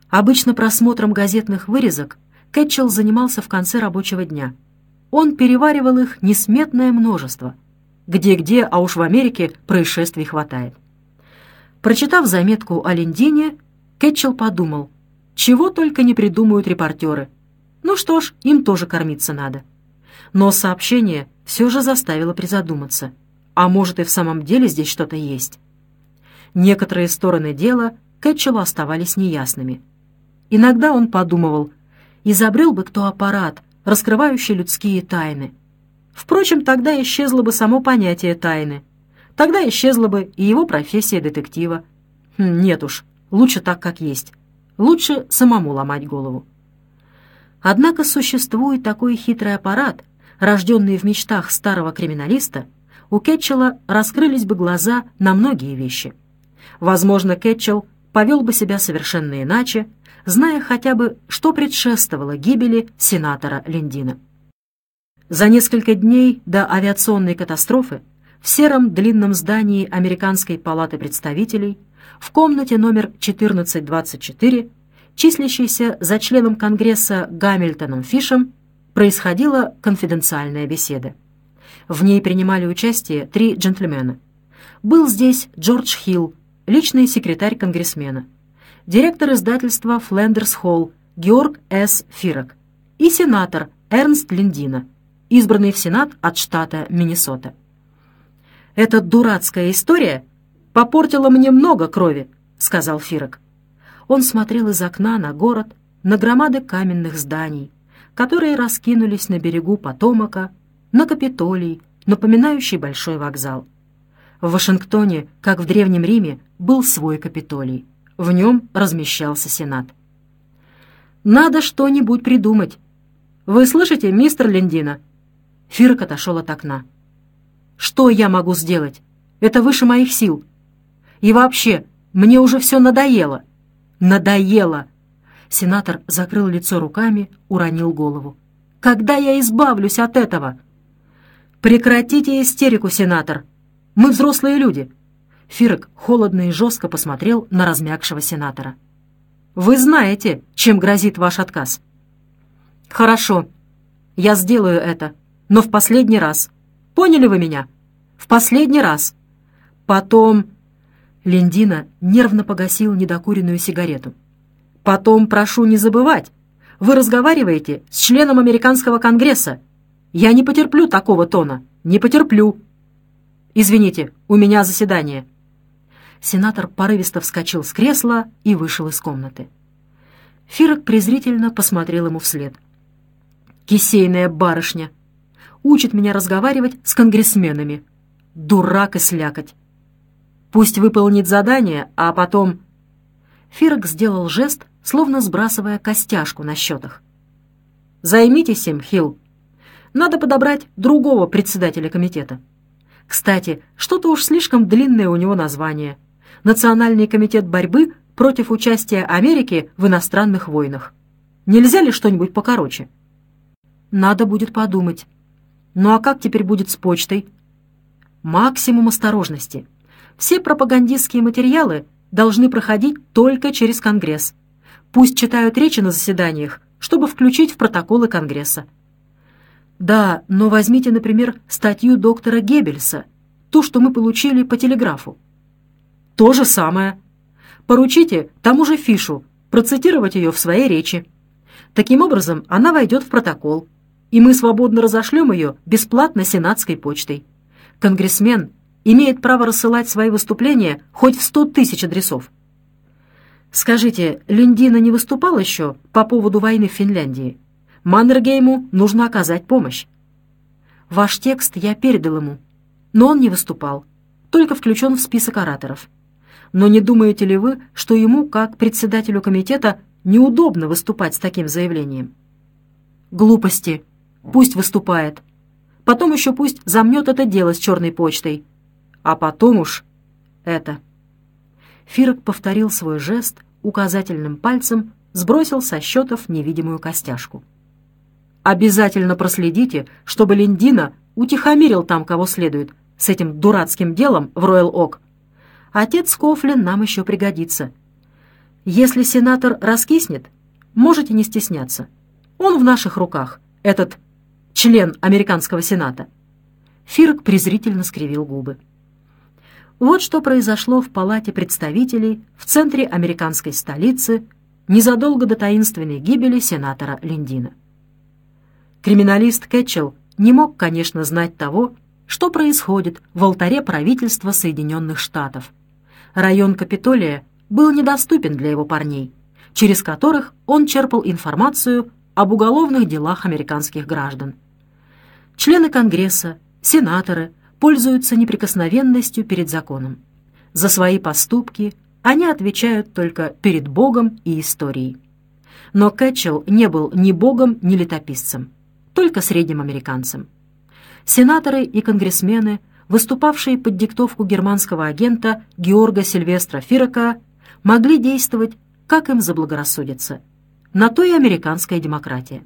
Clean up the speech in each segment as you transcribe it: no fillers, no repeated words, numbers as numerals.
Обычно просмотром газетных вырезок Кэтчелл занимался в конце рабочего дня. Он переваривал их несметное множество. Где-где, а уж в Америке происшествий хватает. Прочитав заметку о Линдине, Кэтчелл подумал, чего только не придумают репортеры. Ну что ж, им тоже кормиться надо. Но сообщение все же заставило призадуматься. А может, и в самом деле здесь что-то есть? Некоторые стороны дела Кэтчеллу оставались неясными. Иногда он подумывал, изобрел бы кто аппарат, раскрывающий людские тайны. Впрочем, тогда исчезло бы само понятие тайны. Тогда исчезла бы и его профессия детектива. Нет уж, лучше так, как есть. Лучше самому ломать голову. Однако существует такой хитрый аппарат, рожденный в мечтах старого криминалиста, у Кэтчелла раскрылись бы глаза на многие вещи. Возможно, Кэтчелл повел бы себя совершенно иначе, зная хотя бы, что предшествовало гибели сенатора Линдина. За несколько дней до авиационной катастрофы в сером длинном здании Американской палаты представителей в комнате номер 1424, числящейся за членом Конгресса Гамильтоном Фишем, происходила конфиденциальная беседа. В ней принимали участие 3 джентльмена. Был здесь Джордж Хилл, личный секретарь конгрессмена, директор издательства «Флендерс Холл» Георг С. Фирок и сенатор Эрнст Линдина, избранный в Сенат от штата Миннесота. «Эта дурацкая история попортила мне много крови», — сказал Фирок. Он смотрел из окна на город, на громады каменных зданий, которые раскинулись на берегу Потомака, на Капитолий, напоминающий большой вокзал. В Вашингтоне, как в Древнем Риме, был свой Капитолий. В нем размещался Сенат. «Надо что-нибудь придумать. Вы слышите, мистер Линдина?» Фирок отошел от окна. «Что я могу сделать? Это выше моих сил. И вообще, мне уже все надоело. Надоело!» Сенатор закрыл лицо руками, уронил голову. «Когда я избавлюсь от этого?» «Прекратите истерику, сенатор. Мы взрослые люди». Фирок холодно и жестко посмотрел на размягшего сенатора. «Вы знаете, чем грозит ваш отказ». «Хорошо, я сделаю это, но в последний раз. Поняли вы меня? В последний раз. Потом...» Линдина нервно погасил недокуренную сигарету. «Потом прошу не забывать. Вы разговариваете с членом Американского Конгресса. Я не потерплю такого тона. Не потерплю. Извините, у меня заседание». Сенатор порывисто вскочил с кресла и вышел из комнаты. Фирок презрительно посмотрел ему вслед. «Кисейная барышня. Учит меня разговаривать с конгрессменами. Дурак и слякоть. Пусть выполнит задание, а потом...» Фирок сделал жест, словно сбрасывая костяшку на счетах. «Займитесь им, Хилл. Надо подобрать другого председателя комитета. Кстати, что-то уж слишком длинное у него название. Национальный комитет борьбы против участия Америки в иностранных войнах. Нельзя ли что-нибудь покороче?» «Надо будет подумать. Ну а как теперь будет с почтой?» «Максимум осторожности. Все пропагандистские материалы должны проходить только через Конгресс. Пусть читают речи на заседаниях, чтобы включить в протоколы Конгресса». «Да, но возьмите, например, статью доктора Геббельса, ту, что мы получили по телеграфу». «То же самое. Поручите тому же Фишу процитировать ее в своей речи. Таким образом, она войдет в протокол, и мы свободно разошлем ее бесплатно сенатской почтой. Конгрессмен имеет право рассылать свои выступления хоть в 100 тысяч адресов». «Скажите, Линдина не выступал еще по поводу войны в Финляндии? Маннергейму нужно оказать помощь». «Ваш текст я передал ему, но он не выступал, только включен в список ораторов. Но не думаете ли вы, что ему, как председателю комитета, неудобно выступать с таким заявлением?» «Глупости. Пусть выступает. Потом еще пусть замнет это дело с черной почтой. А потом уж это...» Фирок повторил свой жест, указательным пальцем сбросил со счетов невидимую костяшку. «Обязательно проследите, чтобы Линдина утихомирил там кого следует с этим дурацким делом в Роyal Oak. Отец Кофлин нам еще пригодится. Если сенатор раскиснет, можете не стесняться. Он в наших руках, этот член американского сената». Фирк презрительно скривил губы. Вот что произошло в Палате представителей в центре американской столицы незадолго до таинственной гибели сенатора Линдина. Криминалист Кэтчелл не мог, конечно, знать того, что происходит в алтаре правительства Соединенных Штатов. Район Капитолия был недоступен для его парней, через которых он черпал информацию об уголовных делах американских граждан. Члены Конгресса, сенаторы пользуются неприкосновенностью перед законом. За свои поступки они отвечают только перед Богом и историей. Но Кэтчелл не был ни богом, ни летописцем, только средним американцем. Сенаторы и конгрессмены, выступавшие под диктовку германского агента Георга Сильвестра Фирка, могли действовать, как им заблагорассудится. На то и американская демократия.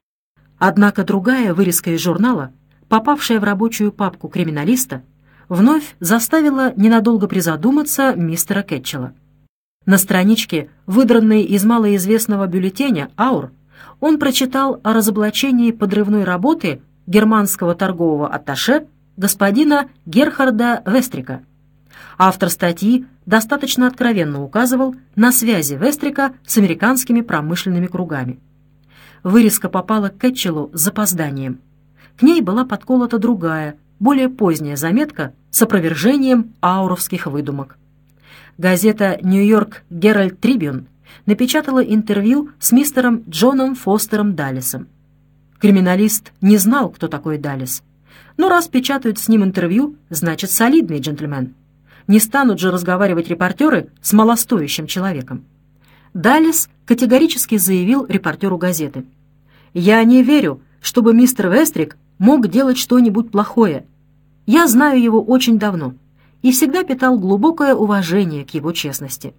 Однако другая вырезка из журнала, попавшая в рабочую папку криминалиста, вновь заставила ненадолго призадуматься мистера Кэтчелла. На страничке, выдранной из малоизвестного бюллетеня «Аур», он прочитал о разоблачении подрывной работы германского торгового атташе господина Герхарда Вестрика. Автор статьи достаточно откровенно указывал на связи Вестрика с американскими промышленными кругами. Вырезка попала к Кэтчеллу с запозданием. К ней была подколота другая, более поздняя заметка с опровержением ауровских выдумок. Газета «Нью-Йорк Геральд Трибюн» напечатала интервью с мистером Джоном Фостером Даллесом. Криминалист не знал, кто такой Даллес. Но раз печатают с ним интервью, значит, солидный джентльмен. Не станут же разговаривать репортеры с малостоящим человеком. Даллес категорически заявил репортеру газеты: «Я не верю, чтобы мистер Вестрик мог делать что-нибудь плохое. Я знаю его очень давно и всегда питал глубокое уважение к его честности».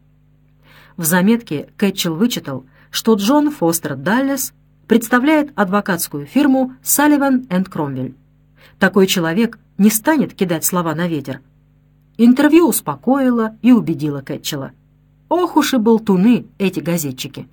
В заметке Кэтчелл вычитал, что Джон Фостер Даллес представляет адвокатскую фирму «Салливан энд Кромвель». Такой человек не станет кидать слова на ветер. Интервью успокоило и убедило Кэтчелла. Ох уж и болтуны эти газетчики.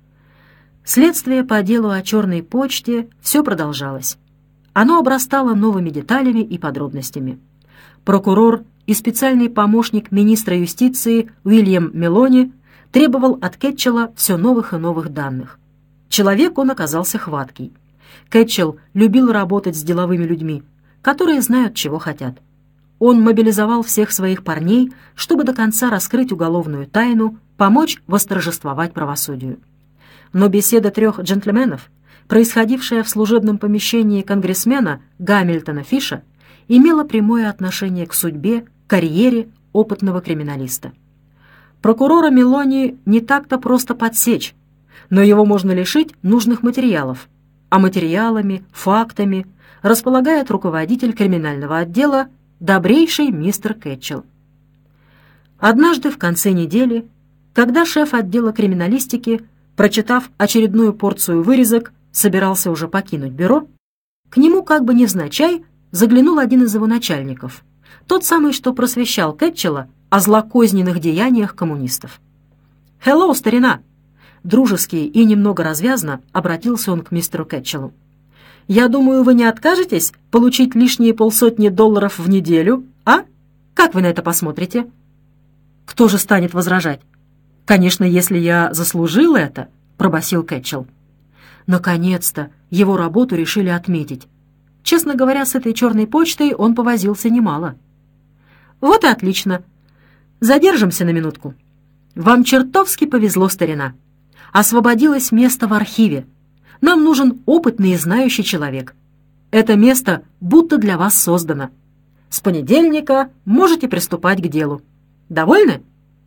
Следствие по делу о черной почте все продолжалось. Оно обрастало новыми деталями и подробностями. Прокурор и специальный помощник министра юстиции Уильям Мелони требовал от Кэтчелла все новых и новых данных. Человек он оказался хваткий. Кэтчелл любил работать с деловыми людьми, которые знают, чего хотят. Он мобилизовал всех своих парней, чтобы до конца раскрыть уголовную тайну, помочь восторжествовать правосудию. Но беседа трех джентльменов, происходившая в служебном помещении конгрессмена Гамильтона Фиша, имела прямое отношение к судьбе, карьере опытного криминалиста. Прокурора Мелони не так-то просто подсечь, но его можно лишить нужных материалов, а материалами, фактами располагает руководитель криминального отдела, добрейший мистер Кэтчелл. Однажды в конце недели, когда шеф отдела криминалистики, прочитав очередную порцию вырезок, собирался уже покинуть бюро, к нему как бы невзначай заглянул один из его начальников, тот самый, что просвещал Кэтчелла о злокозненных деяниях коммунистов. «Хеллоу, старина!» Дружески и немного развязно обратился он к мистеру Кэтчеллу. «Я думаю, вы не откажетесь получить лишние $500 в неделю, а? Как вы на это посмотрите?» «Кто же станет возражать?» «Конечно, если я заслужил это», — пробасил Кэтчелл. Наконец-то его работу решили отметить. Честно говоря, с этой черной почтой он повозился немало. «Вот и отлично. Задержимся на минутку. Вам чертовски повезло, старина. Освободилось место в архиве. Нам нужен опытный и знающий человек. Это место будто для вас создано. С понедельника можете приступать к делу. Довольны?»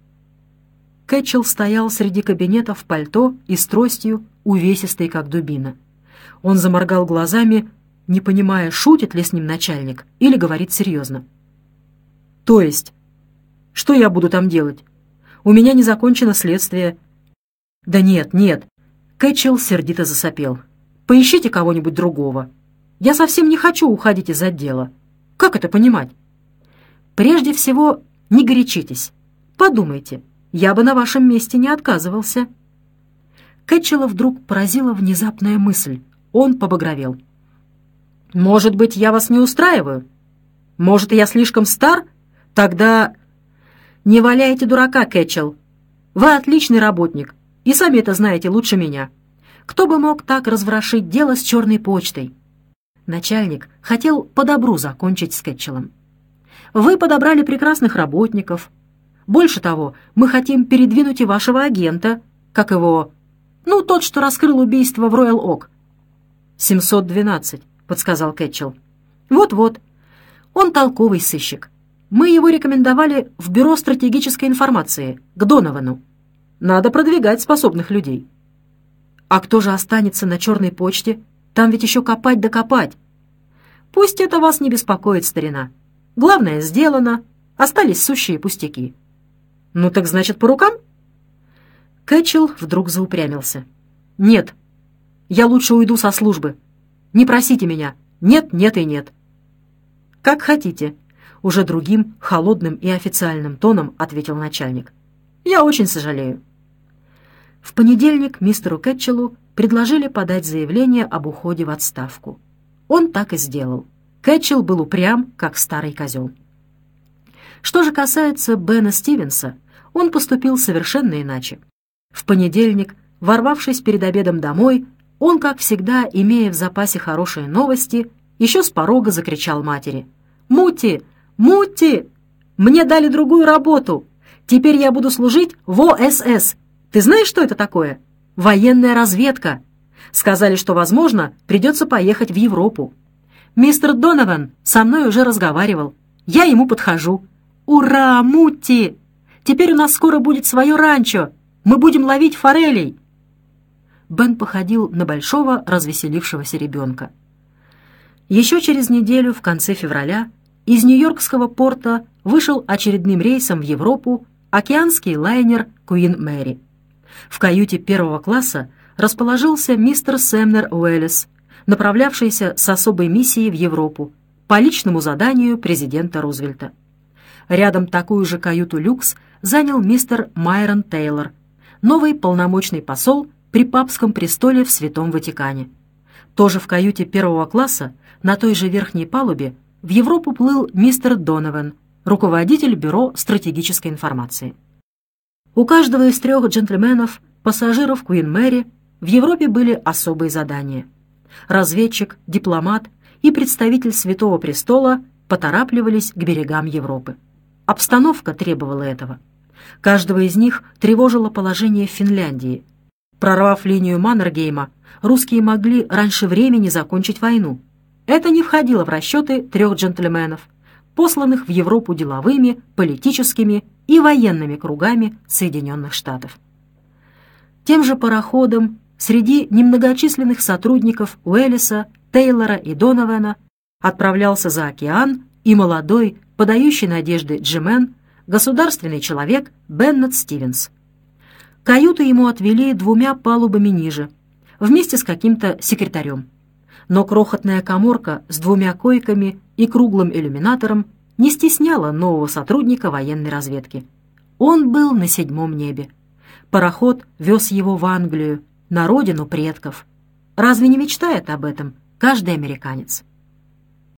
Кэтчелл стоял среди кабинета в пальто и с тростью, увесистой как дубина. Он заморгал глазами, не понимая, шутит ли с ним начальник или говорит серьезно. «То есть? Что я буду там делать? У меня не закончено следствие». «Да нет, нет». Кэтчелл сердито засопел. «Поищите кого-нибудь другого. Я совсем не хочу уходить из отдела. Как это понимать?» «Прежде всего, не горячитесь. Подумайте, Я бы на вашем месте не отказывался». Кэтчелла вдруг поразила внезапная мысль. Он побагровел. «Может быть, я вас не устраиваю? Может, я слишком стар? Тогда...» «Не валяйте дурака, Кэтчелл. Вы отличный работник, и сами это знаете лучше меня. Кто бы мог так разворошить дело с черной почтой?» Начальник хотел по добру закончить с Кэтчеллом. «Вы подобрали прекрасных работников. Больше того, мы хотим передвинуть и вашего агента, как его... Ну, тот, что раскрыл убийство в Роял-Ок». «712», — подсказал Кэтчелл. «Вот-вот. Он толковый сыщик. Мы его рекомендовали в Бюро стратегической информации, к Доновану. Надо продвигать способных людей». «А кто же останется на черной почте? Там ведь еще копать да копать». «Пусть это вас не беспокоит, старина. Главное сделано. Остались сущие пустяки». «Ну так значит, по рукам?» Кэтчелл вдруг заупрямился. «Нет, я лучше уйду со службы. Не просите меня. Нет, нет и нет». «Как хотите», — уже другим, холодным и официальным тоном ответил начальник. «Я очень сожалею». В понедельник мистеру Кэтчеллу предложили подать заявление об уходе в отставку. Он так и сделал. Кэтчелл был упрям, как старый козел. Что же касается Бена Стивенса, он поступил совершенно иначе. В понедельник, ворвавшись перед обедом домой, он, как всегда, имея в запасе хорошие новости, еще с порога закричал матери: «Мутти! Мутти! Мне дали другую работу! Теперь я буду служить в ОСС! Ты знаешь, что это такое? Военная разведка! Сказали, что, возможно, придется поехать в Европу. Мистер Донован со мной уже разговаривал. Я ему подхожу. Ура, Мутти! Теперь у нас скоро будет свое ранчо! Мы будем ловить форелей!» Бен походил на большого развеселившегося ребенка. Еще через неделю, в конце февраля, из Нью-Йоркского порта вышел очередным рейсом в Европу океанский лайнер «Куин Мэри». В каюте первого класса расположился мистер Сэмнер Уэллис, направлявшийся с особой миссией в Европу по личному заданию президента Рузвельта. Рядом такую же каюту-люкс занял мистер Майрон Тейлор, новый полномочный посол при папском престоле в Святом Ватикане. Тоже в каюте первого класса, на той же верхней палубе, в Европу плыл мистер Донован, руководитель Бюро стратегической информации. У каждого из трех джентльменов, пассажиров Куин Мэри, в Европе были особые задания. Разведчик, дипломат и представитель Святого Престола поторапливались к берегам Европы. Обстановка требовала этого. Каждого из них тревожило положение в Финляндии. Прорвав линию Маннергейма, русские могли раньше времени закончить войну. Это не входило в расчеты трех джентльменов, посланных в Европу деловыми, политическими и военными кругами Соединенных Штатов. Тем же пароходом среди немногочисленных сотрудников Уэллиса, Тейлора и Донована отправлялся за океан и молодой, подающий надежды джимен, государственный человек Беннет Стивенс. Каюту ему отвели 2 палубами ниже, вместе с каким-то секретарем. Но крохотная каморка с 2 койками и круглым иллюминатором не стесняла нового сотрудника военной разведки. Он был на 7-м небе. Пароход вез его в Англию, на родину предков. Разве не мечтает об этом каждый американец?